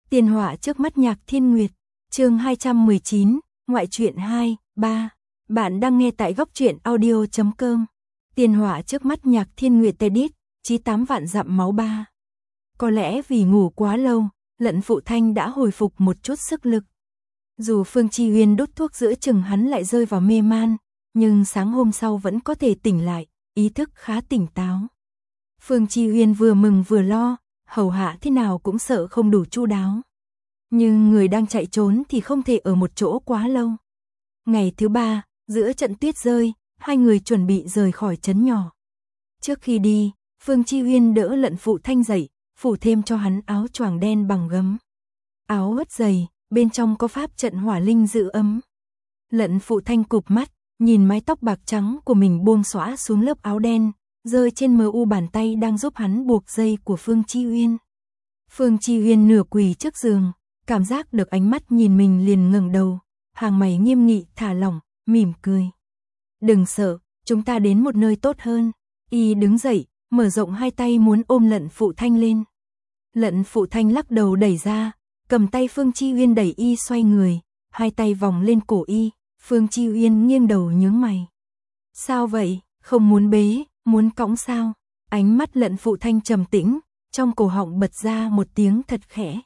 Tiền họa trước mắt Nhạc Thiên Nguyệt, chương 219, ngoại truyện 2, 3. Bạn đang nghe tại góc truyện audio.com. Tiền họa trước mắt Nhạc Thiên Nguyệt Tedit, chí 8 vạn dặm máu 3. Có lẽ vì ngủ quá lâu, Lận Phụ Thanh đã hồi phục một chút sức lực. Dù Phương Chi Uyên đút thuốc giữa chừng hắn lại rơi vào mê man, nhưng sáng hôm sau vẫn có thể tỉnh lại, ý thức khá tỉnh táo. Phương Chi Uyên vừa mừng vừa lo, hầu hạ thế nào cũng sợ không đủ chu đáo. Nhưng người đang chạy trốn thì không thể ở một chỗ quá lâu. Ngày thứ 3, giữa trận tuyết rơi, hai người chuẩn bị rời khỏi trấn nhỏ. Trước khi đi, Phương Chi Uyên đỡ Lận Phụ Thanh dậy, phủ thêm cho hắn áo choàng đen bằng gấm. Áo ướt dày, bên trong có pháp trận hỏa linh giữ ấm. Lận Phụ Thanh cụp mắt, nhìn mái tóc bạc trắng của mình buông xõa xuống lớp áo đen, rơi trên mờ u bàn tay đang giúp hắn buộc dây của Phương Chi Uyên. Phương Chi Uyên nửa quỳ trước giường, cảm giác được ánh mắt nhìn mình liền ngẩng đầu, hàng mày nghiêm nghị thả lỏng, mỉm cười. Đừng sợ, chúng ta đến một nơi tốt hơn. Y đứng dậy, mở rộng hai tay muốn ôm Lận Phụ Thanh lên. Lận Phụ Thanh lắc đầu đẩy ra, cầm tay Phương Chi Uyên đẩy Y xoay người, hai tay vòng lên cổ Y. Phương Chi Uyên nghiêng đầu nhướng mày. Sao vậy, không muốn bế, muốn cõng sao? Ánh mắt Lận Phụ Thanh trầm tĩnh, trong cổ họng bật ra một tiếng thật khẽ.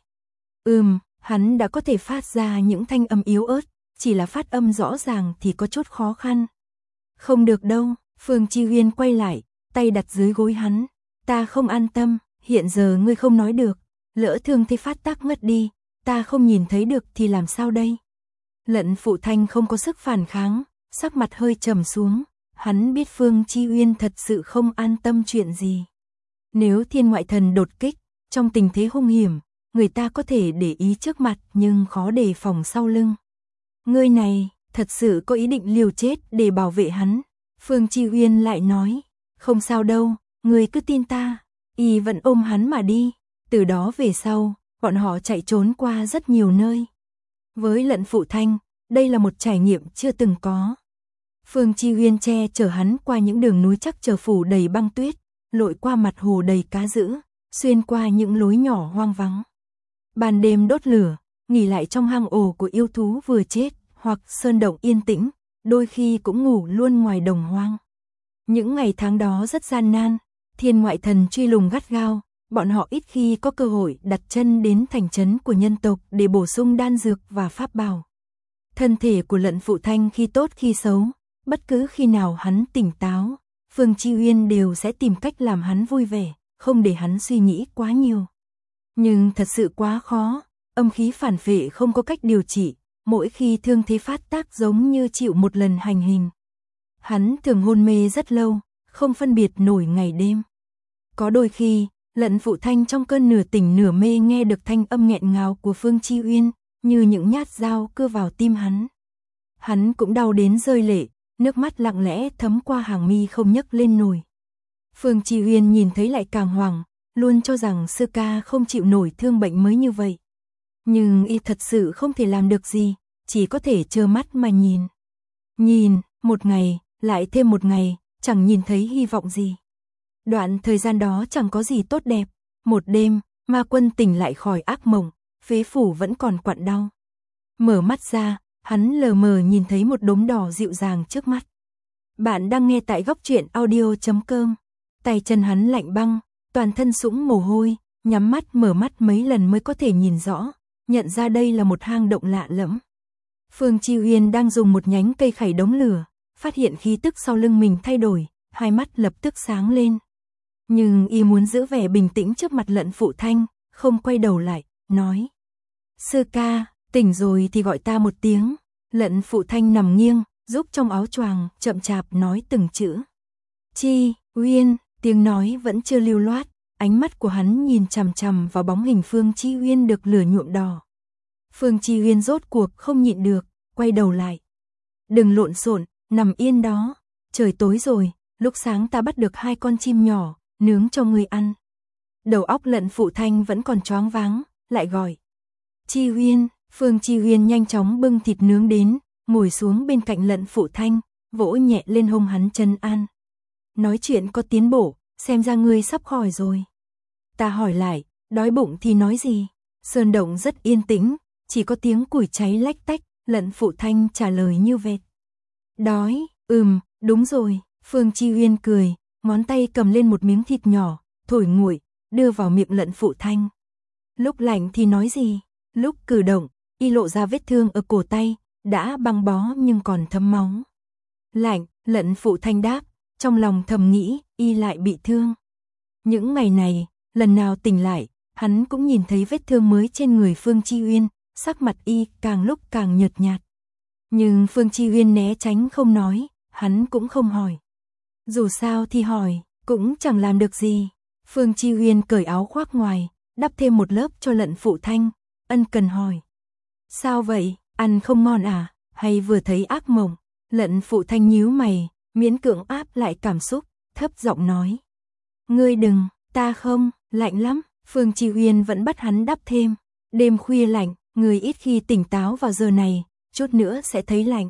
Hắn đã có thể phát ra những thanh âm yếu ớt, chỉ là phát âm rõ ràng thì có chút khó khăn. Không được đâu, Phương Chi Uyên quay lại, tay đặt dưới gối hắn. Ta không an tâm, hiện giờ ngươi không nói được, lỡ thương thế phát tác ngất đi, ta không nhìn thấy được thì làm sao đây? Lận Phụ Thanh không có sức phản kháng, sắc mặt hơi trầm xuống, hắn biết Phương Chi Uyên thật sự không an tâm chuyện gì. Nếu thiên ngoại thần đột kích, trong tình thế hung hiểm, người ta có thể để ý trước mặt nhưng khó đề phòng sau lưng. Ngươi này, thật sự có ý định liều chết để bảo vệ hắn. Phương Chi Uyên lại nói, không sao đâu, ngươi cứ tin ta. Y vẫn ôm hắn mà đi, từ đó về sau, bọn họ chạy trốn qua rất nhiều nơi. Với Lận Phụ Thanh, đây là một trải nghiệm chưa từng có. Phương Chi Uyên che chở hắn qua những đường núi chắc trở phủ đầy băng tuyết, lội qua mặt hồ đầy cá dữ, xuyên qua những lối nhỏ hoang vắng. Ban đêm đốt lửa, nghỉ lại trong hang ổ của yêu thú vừa chết, hoặc sơn động yên tĩnh, đôi khi cũng ngủ luôn ngoài đồng hoang. Những ngày tháng đó rất gian nan, thiên ngoại thần truy lùng gắt gao, bọn họ ít khi có cơ hội đặt chân đến thành trấn của nhân tộc để bổ sung đan dược và pháp bảo. Thân thể của Lận Phụ Thanh khi tốt khi xấu, bất cứ khi nào hắn tỉnh táo, Phương Chi Uyên đều sẽ tìm cách làm hắn vui vẻ, không để hắn suy nghĩ quá nhiều. Nhưng thật sự quá khó, âm khí phản phệ không có cách điều trị, mỗi khi thương thế phát tác giống như chịu một lần hành hình. Hắn thường hôn mê rất lâu, không phân biệt nổi ngày đêm. Có đôi khi, Lận Phụ Thanh trong cơn nửa tỉnh nửa mê nghe được thanh âm nghẹn ngào của Phương Chi Uyên, như những nhát dao cưa vào tim hắn. Hắn cũng đau đến rơi lệ, nước mắt lặng lẽ thấm qua hàng mi không nhấc lên nổi. Phương Chi Uyên nhìn thấy lại càng hoảng, luôn cho rằng sư ca không chịu nổi thương bệnh mới như vậy. Nhưng y thật sự không thể làm được gì, chỉ có thể trơ mắt mà nhìn. Nhìn, một ngày, lại thêm một ngày, chẳng nhìn thấy hy vọng gì. Đoạn thời gian đó chẳng có gì tốt đẹp. Một đêm, Ma Quân tỉnh lại khỏi ác mộng, phế phủ vẫn còn quặn đau. Mở mắt ra, hắn lờ mờ nhìn thấy một đốm đỏ dịu dàng trước mắt. Bạn đang nghe tại góc truyện audio.com. Tay chân hắn lạnh băng, toàn thân sũng mồ hôi, nhắm mắt mở mắt mấy lần mới có thể nhìn rõ, nhận ra đây là một hang động lạ lẫm. Phương Chi Uyên đang dùng một nhánh cây khảy đống lửa, phát hiện khí tức sau lưng mình thay đổi, hai mắt lập tức sáng lên. Nhưng y muốn giữ vẻ bình tĩnh trước mặt Lận Phụ Thanh, không quay đầu lại, nói. Sư ca, tỉnh rồi thì gọi ta một tiếng. Lận Phụ Thanh nằm nghiêng, giúp trong áo choàng, chậm chạp nói từng chữ. Chi, Uyên, tiếng nói vẫn chưa lưu loát, ánh mắt của hắn nhìn chằm chằm vào bóng hình Phương Chi Uyên được lửa nhuộm đỏ. Phương Chi Uyên rốt cuộc không nhịn được, quay đầu lại. Đừng lộn xộn, nằm yên đó, trời tối rồi, lúc sáng ta bắt được 2 con chim nhỏ, nướng cho ngươi ăn. Đầu óc Lận Phụ Thanh vẫn còn choáng váng, lại gọi. Chi Uyên, Phương Chi Uyên nhanh chóng bưng thịt nướng đến, ngồi xuống bên cạnh Lận Phụ Thanh, vỗ nhẹ lên hông hắn trấn an. Nói chuyện có tiến bộ, xem ra ngươi sắp khỏi rồi. Ta hỏi lại, đói bụng thì nói gì? Sơn động rất yên tĩnh, chỉ có tiếng củi cháy lách tách, Lận Phụ Thanh trả lời như vẹt. Đói, đúng rồi, Phương Chi Uyên cười, ngón tay cầm lên một miếng thịt nhỏ, thổi nguội, đưa vào miệng Lận Phụ Thanh. Lúc lạnh thì nói gì, lúc cử động, y lộ ra vết thương ở cổ tay, đã băng bó nhưng còn thấm máu. Lạnh, Lận Phụ Thanh đáp, trong lòng thầm nghĩ, y lại bị thương. Những ngày này, lần nào tỉnh lại, hắn cũng nhìn thấy vết thương mới trên người Phương Chi Uyên, sắc mặt y càng lúc càng nhợt nhạt. Nhưng Phương Chi Uyên né tránh không nói, hắn cũng không hỏi. Dù sao thì hỏi, cũng chẳng làm được gì. Phương Chi Uyên cởi áo khoác ngoài, đắp thêm một lớp cho Lận Phụ Thanh, ân cần hỏi. Sao vậy, ăn không ngon à, hay vừa thấy ác mộng? Lận Phụ Thanh nhíu mày, miễn cưỡng áp lại cảm xúc, thấp giọng nói. Ngươi đừng, ta không, lạnh lắm. Phương Chi Uyên vẫn bắt hắn đắp thêm. Đêm khuya lạnh, người ít khi tỉnh táo vào giờ này, chút nữa sẽ thấy lạnh.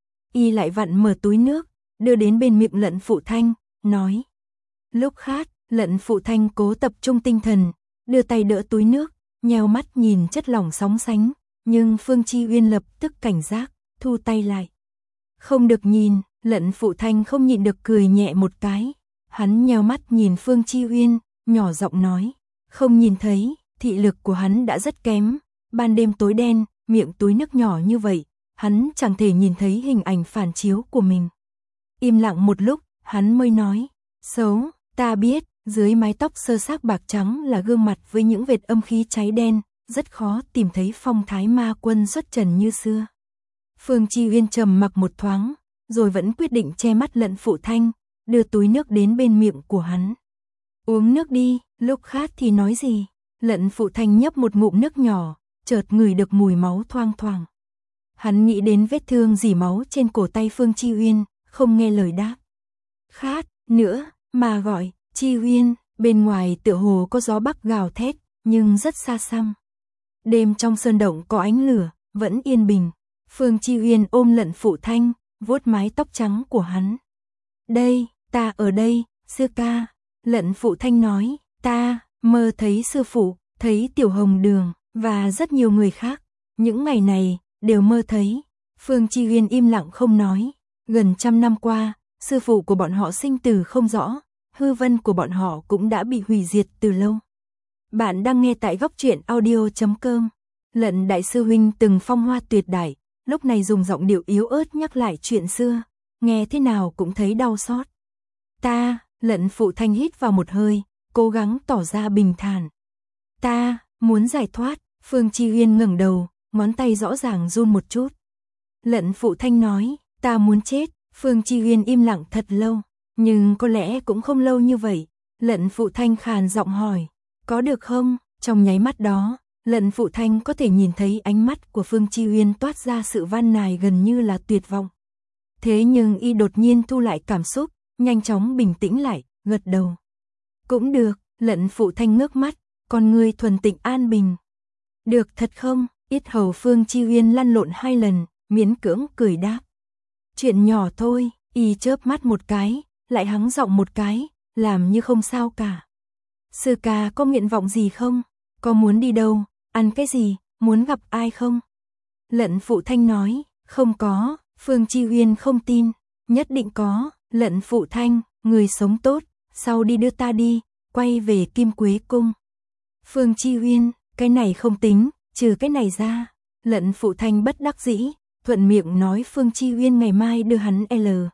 Y lại vặn mở túi nước, đưa đến bên miệng Lận Phụ Thanh, nói. Lúc khát, Lận Phụ Thanh cố tập trung tinh thần, đưa tay đỡ túi nước, nheo mắt nhìn chất lỏng sóng sánh, nhưng Phương Chi Uyên lập tức cảnh giác, thu tay lại. Không được nhìn, Lận Phụ Thanh không nhịn được cười nhẹ một cái. Hắn nheo mắt nhìn Phương Chi Uyên, nhỏ giọng nói. Không nhìn thấy, thị lực của hắn đã rất kém. Ban đêm tối đen, miệng túi nước nhỏ như vậy, hắn chẳng thể nhìn thấy hình ảnh phản chiếu của mình. Im lặng một lúc, hắn mới nói. Xấu, ta biết, dưới mái tóc sơ xác bạc trắng là gương mặt với những vệt âm khí cháy đen, rất khó tìm thấy phong thái ma quân xuất trần như xưa. Phương Chi Uyên trầm mặc một thoáng, rồi vẫn quyết định che mắt Lận Phụ Thanh, đưa túi nước đến bên miệng của hắn. Uống nước đi, lúc khát thì nói gì. Lận Phụ Thanh nhấp một ngụm nước nhỏ, chợt ngửi được mùi máu thoang thoảng. Hắn nghĩ đến vết thương rỉ máu trên cổ tay Phương Chi Uyên, không nghe lời đáp. Khát, nữa, mà gọi, Chi Uyên, bên ngoài tựa hồ có gió bắc gào thét, nhưng rất xa xăm. Đêm trong sơn động có ánh lửa, vẫn yên bình. Phương Chi Uyên ôm Lận Phụ Thanh, vuốt mái tóc trắng của hắn. Đây, ta ở đây, sư ca. Lận Phụ Thanh nói, ta mơ thấy sư phụ, thấy Tiểu Hồng Đường, và rất nhiều người khác. Những ngày này, đều mơ thấy. Phương Chi Uyên im lặng không nói. Gần 100 năm qua, sư phụ của bọn họ sinh tử không rõ, hư vân của bọn họ cũng đã bị hủy diệt từ lâu. Bạn đang nghe tại góc truyện audio.com. Lận đại sư huynh từng phong hoa tuyệt đại, lúc này dùng giọng điệu yếu ớt nhắc lại chuyện xưa, nghe thế nào cũng thấy đau xót. Ta, Lận Phụ Thanh hít vào một hơi, cố gắng tỏ ra bình thản. Ta, muốn giải thoát. Phương Chi Uyên ngẩng đầu, ngón tay rõ ràng run một chút. Lận Phụ Thanh nói, ta muốn chết. Phương Chi Uyên im lặng thật lâu, nhưng có lẽ cũng không lâu như vậy. Lận Phụ Thanh khàn giọng hỏi, có được không? Trong nháy mắt đó, Lận Phụ Thanh có thể nhìn thấy ánh mắt của Phương Chi Uyên toát ra sự van nài gần như là tuyệt vọng. Thế nhưng y đột nhiên thu lại cảm xúc, nhanh chóng bình tĩnh lại, gật đầu. Cũng được. Lận Phụ Thanh ngước mắt, con ngươi thuần tịnh an bình. Được thật không? Yết hầu Phương Chi Uyên lăn lộn 2 lần, miễn cưỡng cười đáp. Chuyện nhỏ thôi. Y chớp mắt một cái, lại hắng giọng một cái, làm như không sao cả. Sư ca có nguyện vọng gì không? Có muốn đi đâu? Ăn cái gì? Muốn gặp ai không? Lận Phụ Thanh nói, không có. Phương Chi Uyên không tin. Nhất định có. Lận Phụ Thanh, người sống tốt, sau đi đưa ta đi, quay về Kim Quế Cung. Phương Chi Uyên, cái này không tính, trừ cái này ra. Lận Phụ Thanh bất đắc dĩ, thuận miệng nói Phương Chi Uyên ngày mai đưa hắn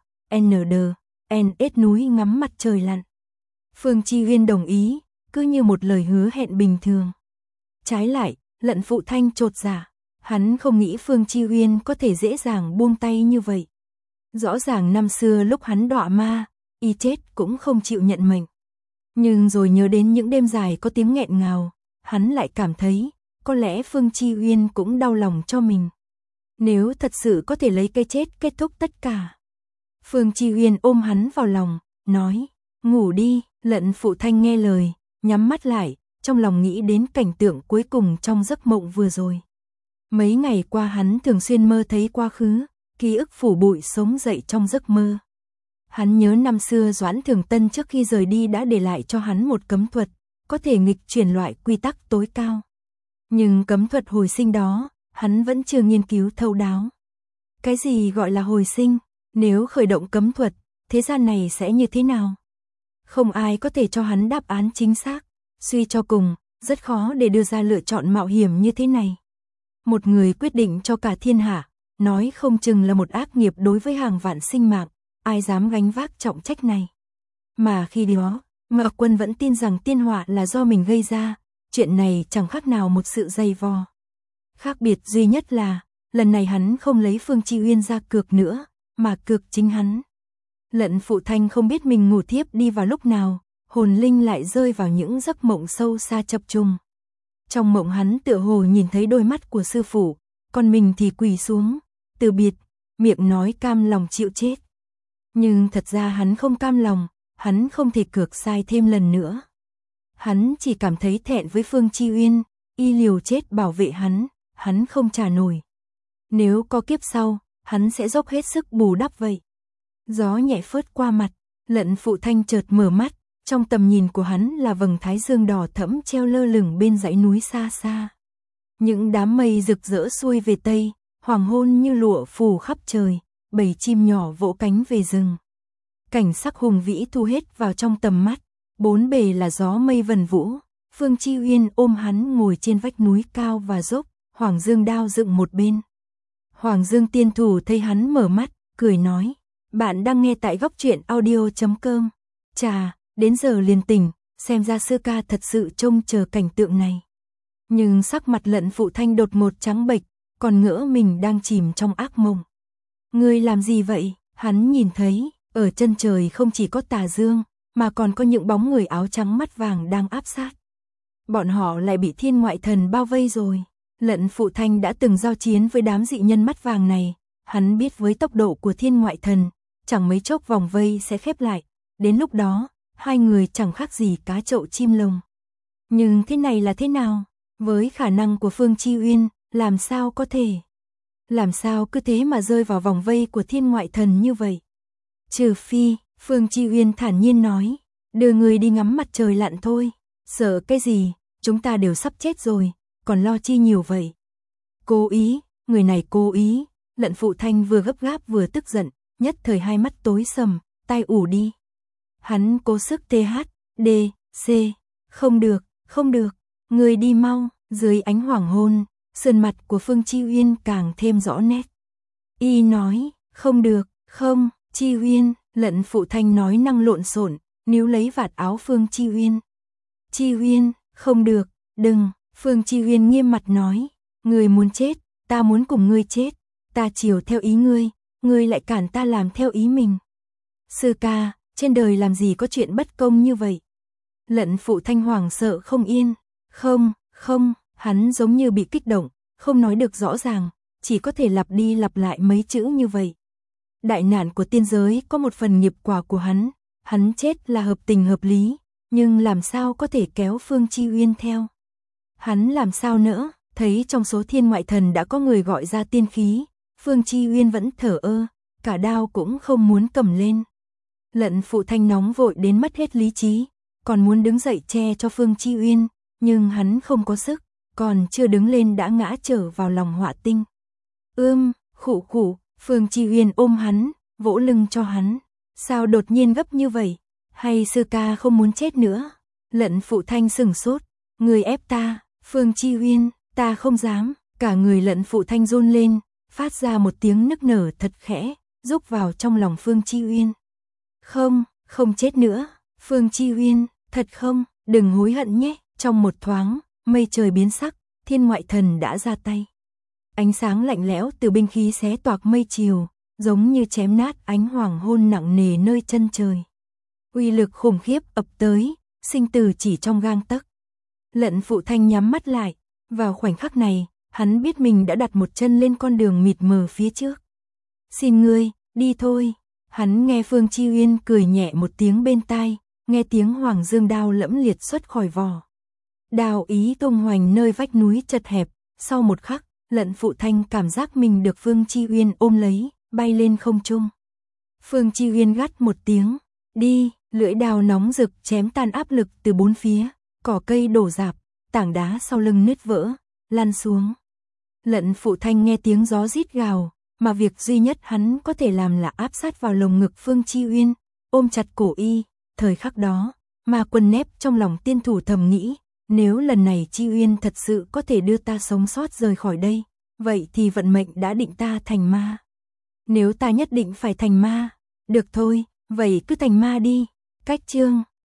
LNS núi ngắm mặt trời lặn. Phương Chi Uyên đồng ý, cứ như một lời hứa hẹn bình thường. Trái lại, Lận Phụ Thanh chột dạ, hắn không nghĩ Phương Chi Uyên có thể dễ dàng buông tay như vậy. Rõ ràng năm xưa lúc hắn đọa ma, y chết cũng không chịu nhận mệnh. Nhưng rồi nhớ đến những đêm dài có tiếng nghẹn ngào, hắn lại cảm thấy, có lẽ Phương Chi Uyên cũng đau lòng cho mình. Nếu thật sự có thể lấy cái chết kết thúc tất cả. Phương Chi Uyên ôm hắn vào lòng, nói, ngủ đi. Lận Phụ Thanh nghe lời, nhắm mắt lại, trong lòng nghĩ đến cảnh tượng cuối cùng trong giấc mộng vừa rồi. Mấy ngày qua hắn thường xuyên mơ thấy quá khứ, ký ức phủ bụi sống dậy trong giấc mơ. Hắn nhớ năm xưa Doãn Thường Tân trước khi rời đi đã để lại cho hắn một cấm thuật, có thể nghịch chuyển loại quy tắc tối cao. Nhưng cấm thuật hồi sinh đó, hắn vẫn chưa nghiên cứu thấu đáo. Cái gì gọi là hồi sinh? Nếu khởi động cấm thuật, thế gian này sẽ như thế nào? Không ai có thể cho hắn đáp án chính xác. Suy cho cùng, rất khó để đưa ra lựa chọn mạo hiểm như thế này. Một người quyết định cho cả thiên hạ, nói không chừng là một ác nghiệp đối với hàng vạn sinh mạng, ai dám gánh vác trọng trách này. Mà khi đó, Ngọ Quân vẫn tin rằng tiên họa là do mình gây ra, chuyện này chẳng khác nào một sự dày vò. Khác biệt duy nhất là, lần này hắn không lấy Phương Chi Uyên ra cược nữa, mà cược chính hắn. Lận Phụ Thanh không biết mình ngủ thiếp đi vào lúc nào, hồn linh lại rơi vào những giấc mộng sâu xa chập trùng. Trong mộng hắn tựa hồ nhìn thấy đôi mắt của sư phụ, còn mình thì quỳ xuống, từ biệt, miệng nói cam lòng chịu chết. Nhưng thật ra hắn không cam lòng, hắn không thể cược sai thêm lần nữa. Hắn chỉ cảm thấy thẹn với Phương Chi Uyên, y liều chết bảo vệ hắn không trả nổi. Nếu có kiếp sau, hắn sẽ dốc hết sức bù đắp vậy. Gió nhẹ phớt qua mặt, Lận Phụ Thanh chợt mở mắt, trong tầm nhìn của hắn là vầng thái dương đỏ thẫm treo lơ lửng bên dãy núi xa xa. Những đám mây rực rỡ xuôi về tây, hoàng hôn như lụa phủ khắp trời, bầy chim nhỏ vỗ cánh về rừng. Cảnh sắc hùng vĩ thu hết vào trong tầm mắt, bốn bề là gió mây vần vũ. Phương Chi Uyên ôm hắn ngồi trên vách núi cao và dốc, Hoàng Dương đao dựng một bên. Hoàng Dương tiên thủ thấy hắn mở mắt, cười nói, bạn đang nghe tại góc truyện audio.com. Chà, đến giờ liền tỉnh, xem ra sư ca thật sự trông chờ cảnh tượng này. Nhưng sắc mặt Lận Phụ Thanh đột ngột trắng bệch, còn ngỡ mình đang chìm trong ác mộng. Ngươi làm gì vậy? Hắn nhìn thấy, ở chân trời không chỉ có tà dương, mà còn có những bóng người áo trắng mắt vàng đang áp sát. Bọn họ lại bị thiên ngoại thần bao vây rồi. Lận Phụ Thanh đã từng giao chiến với đám dị nhân mắt vàng này, hắn biết với tốc độ của thiên ngoại thần, chẳng mấy chốc vòng vây sẽ khép lại, đến lúc đó, hai người chẳng khác gì cá trậu chim lồng. Nhưng thế này là thế nào? Với khả năng của Phương Chi Uyên, làm sao có thể? Làm sao cứ thế mà rơi vào vòng vây của thiên ngoại thần như vậy? Trừ phi, Phương Chi Uyên thản nhiên nói, đưa người đi ngắm mặt trời lặn thôi, sợ cái gì, chúng ta đều sắp chết rồi, còn lo chi nhiều vậy? Cố ý, người này cố ý. Lận Phụ Thanh vừa gấp gáp vừa tức giận, nhất thời hai mắt tối sầm, tai ù đi. Hắn cố sức THD, C, không được, người đi mau. Dưới ánh hoàng hôn, sườn mặt của Phương Chi Uyên càng thêm rõ nét. Y nói, không được, không, Chi Uyên. Lận Phụ Thanh nói năng lộn xộn, níu lấy vạt áo Phương Chi Uyên. Chi Uyên, không được, đừng. Phương Chi Uyên nghiêm mặt nói, ngươi muốn chết, ta muốn cùng ngươi chết, ta chiều theo ý ngươi lại cản ta làm theo ý mình. Sư ca, trên đời làm gì có chuyện bất công như vậy? Lận Phụ Thanh hoảng sợ không yên, không, hắn giống như bị kích động, không nói được rõ ràng, chỉ có thể lặp đi lặp lại mấy chữ như vậy. Đại nạn của tiên giới có một phần nghiệp quả của hắn chết là hợp tình hợp lý, nhưng làm sao có thể kéo Phương Chi Uyên theo? Hắn làm sao nỡ, thấy trong số thiên ngoại thần đã có người gọi ra tiên khí, Phương Chi Uyên vẫn thở ơ, cả đao cũng không muốn cầm lên. Lận Phụ Thanh nóng vội đến mất hết lý trí, còn muốn đứng dậy che cho Phương Chi Uyên, nhưng hắn không có sức, còn chưa đứng lên đã ngã trở vào lòng họa tinh. Khụ, Phương Chi Uyên ôm hắn, vỗ lưng cho hắn. Sao đột nhiên gấp như vậy? Hay sư ca không muốn chết nữa? Lận Phụ Thanh sửng sốt, người ép ta. Phương Chi Uyên, ta không dám. Cả người Lận Phụ Thanh run lên, phát ra một tiếng nức nở thật khẽ, rúc vào trong lòng Phương Chi Uyên. Không chết nữa. Phương Chi Uyên, thật không, đừng hối hận nhé. Trong một thoáng, mây trời biến sắc, thiên ngoại thần đã ra tay. Ánh sáng lạnh lẽo từ binh khí xé toạc mây chiều, giống như chém nát ánh hoàng hôn nặng nề nơi chân trời. Uy lực khủng khiếp ập tới, sinh tử chỉ trong gang tấc. Lận Phụ Thanh nhắm mắt lại, vào khoảnh khắc này, hắn biết mình đã đặt một chân lên con đường mịt mờ phía trước. Xin ngươi, đi thôi. Hắn nghe Phương Chi Uyên cười nhẹ một tiếng bên tai, nghe tiếng Hoàng Dương đao lẫm liệt xuất khỏi vỏ. Đao ý tung hoành nơi vách núi chật hẹp, sau một khắc, Lận Phụ Thanh cảm giác mình được Phương Chi Uyên ôm lấy, bay lên không trung. Phương Chi Uyên gắt một tiếng, đi, lưỡi đao nóng rực chém tan áp lực từ bốn phía, cỏ cây đổ rạp, tảng đá sau lưng nứt vỡ, lăn xuống. Lận Phụ Thanh nghe tiếng gió rít gào, mà việc duy nhất hắn có thể làm là áp sát vào lồng ngực Phương Chi Uyên, ôm chặt cổ y. Thời khắc đó, Ma Quân nép trong lòng tiên thủ thầm nghĩ, nếu lần này Chi Uyên thật sự có thể đưa ta sống sót rời khỏi đây, vậy thì vận mệnh đã định ta thành ma. Nếu ta nhất định phải thành ma, được thôi, vậy cứ thành ma đi. Cách chương